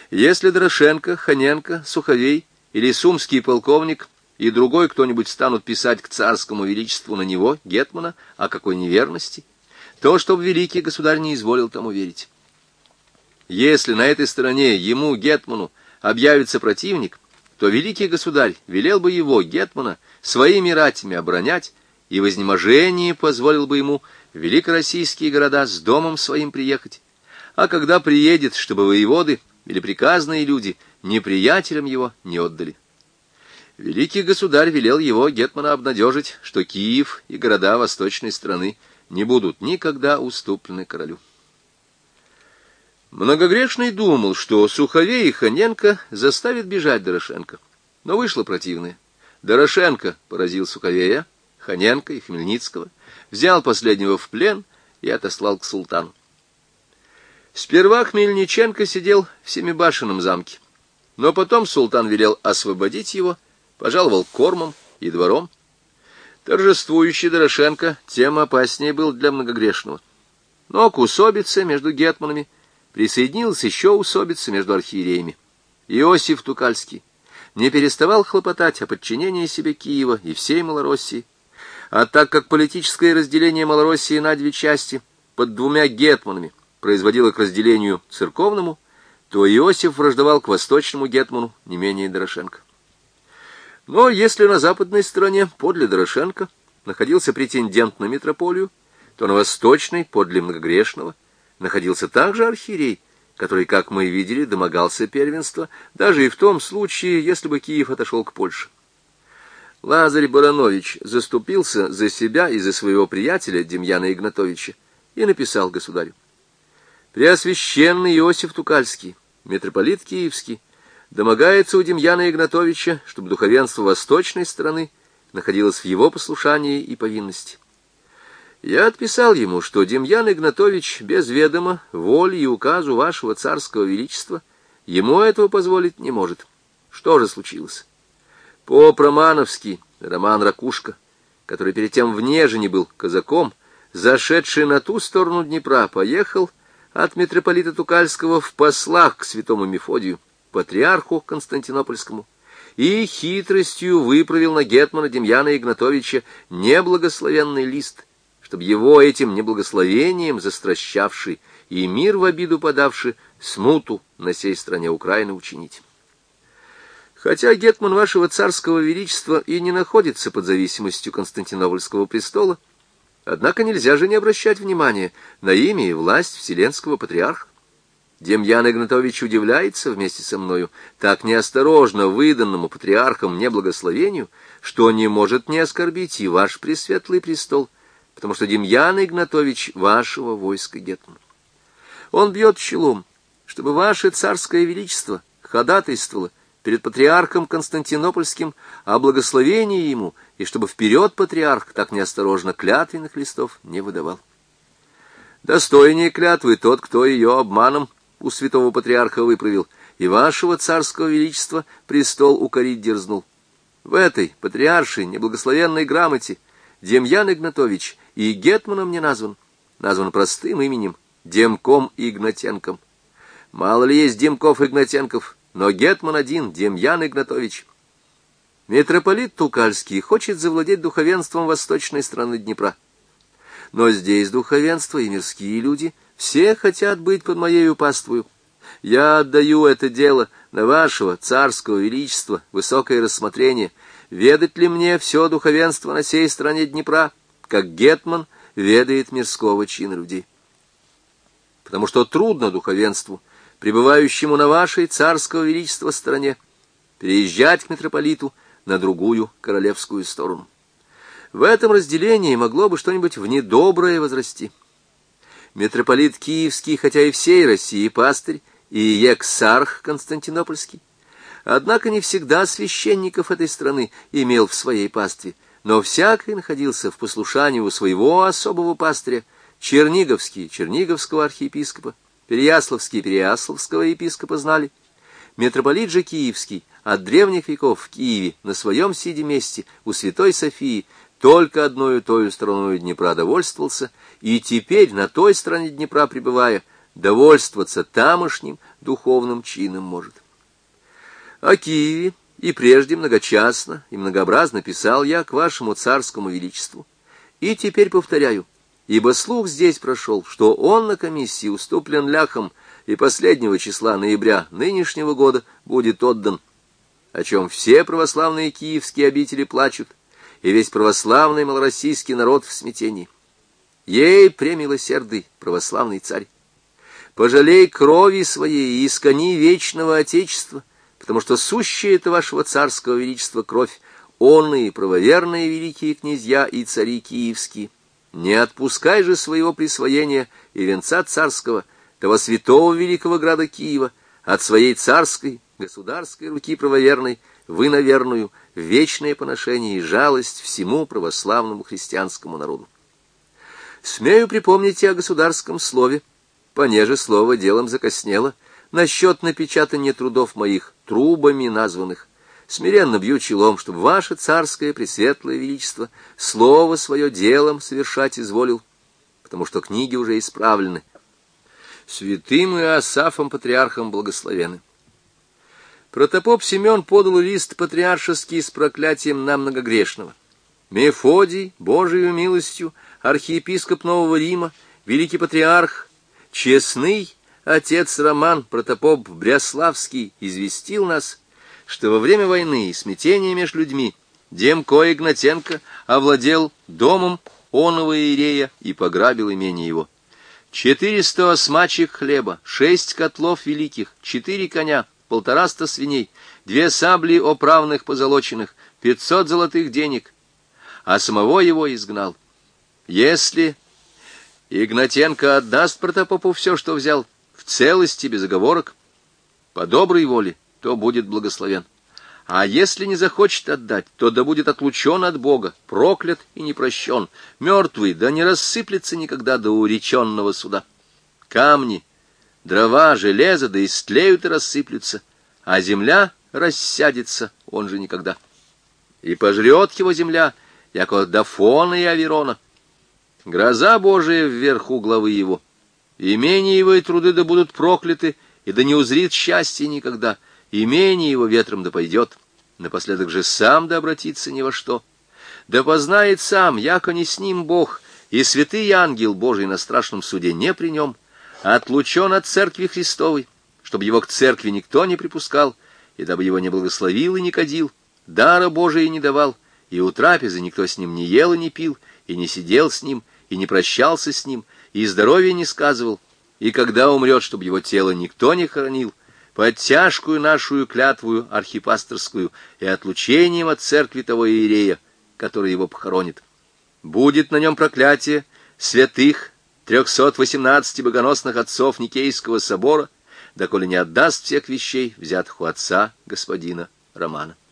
Если Дорошенко, Ханенко, Суховей или сумский полковник и другой кто-нибудь станут писать к царскому величеству на него, гетмана, о какой неверности, то, чтоб великий государь не изволил тому верить. Если на этой стороне ему, гетману, объявится противник, то великий государь велел бы его, гетмана, своими ратями оборонять, и в изнеможении позволил бы ему в великороссийские города с домом своим приехать. А когда приедет, чтобы воеводы или приказные люди неприятелям его не отдали. Великий государь велел его, гетмана, обнадежить, что Киев и города восточной страны не будут никогда уступлены королю. Многогрешный думал, что Суховей и Ханенко заставят бежать Дорошенко, но вышло противное. Дорошенко поразил Суховея, Ханенко и Хмельницкого, взял последнего в плен и отослал к султану. Сперва Хмельниченко сидел в Семибашенном замке, но потом султан велел освободить его, пожаловал кормом и двором. Торжествующий Дорошенко тем опаснее был для многогрешного. Но к усобице между гетманами присоединилась еще усобица между архиереями. Иосиф Тукальский не переставал хлопотать о подчинении себе Киева и всей Малороссии, а так как политическое разделение Малороссии на две части под двумя гетманами производило к разделению церковному, то Иосиф враждовал к восточному гетману не менее Дорошенко. Но если на западной стороне подле Дорошенко находился претендент на митрополию, то на восточной, подле многогрешного, находился также архиерей, который, как мы видели, домогался первенства, даже и в том случае, если бы Киев отошел к Польше. Лазарь Баранович заступился за себя и за своего приятеля Демьяна Игнатовича и написал государю: «Преосвященный Иосиф Тукальский, митрополит Киевский, домогается у Демьяна Игнатовича, чтобы духовенство восточной страны находилось в его послушании и повинности. Я отписал ему, что Демьян Игнатович без ведома, воли и указу вашего царского величества ему этого позволить не может. Что же случилось? Поп Романовский, Роман Ракушка, который перед тем в Нежине был казаком, зашедший на ту сторону Днепра, поехал от митрополита Тукальского в послах к святому Мефодию, патриарху Константинопольскому, и хитростью выправил на гетмана Демьяна Игнатовича неблагословенный лист, чтобы его этим неблагословением застращавший и мир в обиду подавший смуту на сей стране Украины учинить. Хотя гетман вашего царского величества и не находится под зависимостью Константинопольского престола, однако нельзя же не обращать внимания на имя и власть вселенского патриарха. Демьян Игнатович удивляется вместе со мною так неосторожно выданному патриархом неблагословению, что не может не оскорбить и ваш пресветлый престол, потому что Демьян Игнатович вашего войска гетман. Он бьет челом, чтобы ваше царское величество ходатайствовало перед патриархом Константинопольским о благословении ему, и чтобы вперед патриарх так неосторожно клятвенных листов не выдавал. Достойнее клятвы тот, кто ее обманом у святого патриарха выправил, и вашего царского величества престол укорить дерзнул. В этой патриаршей неблагословенной грамоте Демьян Игнатович и гетманом не назван простым именем Демком Игнатенком. Мало ли есть Демков Игнатенков, но гетман один, Демьян Игнатович. Митрополит Тукальский хочет завладеть духовенством восточной страны Днепра. Но здесь духовенство и мирские люди все хотят быть под моею паствою. Я отдаю это дело на вашего царского величества высокое рассмотрение. Ведать ли мне все духовенство на сей стране Днепра, как гетман ведает мирского чина людей? Потому что трудно духовенству, пребывающему на вашей царского величества стороне, переезжать к митрополиту на другую королевскую сторону. В этом разделении могло бы что-нибудь в недоброе возрасти. Митрополит Киевский, хотя и всей России пастырь, и екзарх Константинопольский, однако не всегда священников этой страны имел в своей пастве, но всякий находился в послушании у своего особого пастыря, Черниговский — Черниговского архиепископа, Переяславский — Переяславского епископа знали. Митрополит же Киевский от древних веков в Киеве на своем сиде месте у Святой Софии только одною тою стороной Днепра довольствовался, и теперь, на той стороне Днепра пребывая, довольствоваться тамошним духовным чином может. О Киеве и прежде многочасно и многообразно писал я к вашему царскому величеству. И теперь повторяю, ибо слух здесь прошел, что он на комиссии уступлен ляхом и последнего числа ноября нынешнего года будет отдан, о чем все православные киевские обители плачут, и весь православный малороссийский народ в смятении. Ей, премилосердый православный царь, пожалей крови своей и искони вечного Отечества, потому что сущая это вашего царского величества кровь, онные правоверные великие князья и цари киевские. Не отпускай же своего присвоения и венца царского, того святого великого града Киева, от своей царской, государской руки правоверной, вы на верную, вечное поношение и жалость всему православному христианскому народу. Смею припомнить и о государском слове, понеже слово делом закоснело, насчет напечатания трудов моих, трубами названных. Смиренно бью челом, чтобы ваше царское пресветлое величество слово свое делом совершать изволил, потому что книги уже исправлены. Святым Иосафом патриархом благословены. Протопоп Семен подал лист патриаршеский с проклятием на многогрешного. Мефодий, Божию милостью, архиепископ Нового Рима, великий патриарх, честный отец Роман, протопоп Бряславский, известил нас, что во время войны и смятения между людьми Демко Игнатенко овладел домом оного иерея и пограбил имение его. 400 осмачек хлеба, 6 котлов великих, 4 коня, 150 свиней, 2 сабли оправных позолоченных, 500 золотых денег, а самого его изгнал. Если Игнатенко отдаст протопопу все, что взял, в целости, без оговорок, по доброй воле, то будет благословен. А если не захочет отдать, то да будет отлучен от Бога, проклят и не прощен, мертвый, да не рассыплется никогда до уреченного суда. Камни, дрова, железо, да истлеют и рассыплются, а земля рассядется, он же никогда. И пожрет его земля, яко Дафона и Аверона. Гроза Божия вверху главы его. Имение его и труды да будут прокляты, и да не узрит счастья никогда. Имение его ветром да пойдет, напоследок же сам да обратится ни во что. Да познает сам, яко не с ним Бог, и святый ангел Божий на страшном суде не при нем, отлучен от церкви Христовой, чтобы его к церкви никто не припускал, и дабы его не благословил и не кадил, дара Божия не давал, и у трапезы никто с ним не ел и не пил, и не сидел с ним, и не прощался с ним, и здоровья не сказывал, и когда умрет, чтобы его тело никто не хоронил, под тяжкую нашу клятвую архипасторскую и отлучением от церкви того иерея, который его похоронит. Будет на нем проклятие святых 318 богоносных отцов Никейского собора, доколе не отдаст всех вещей, взятых у отца господина Романа.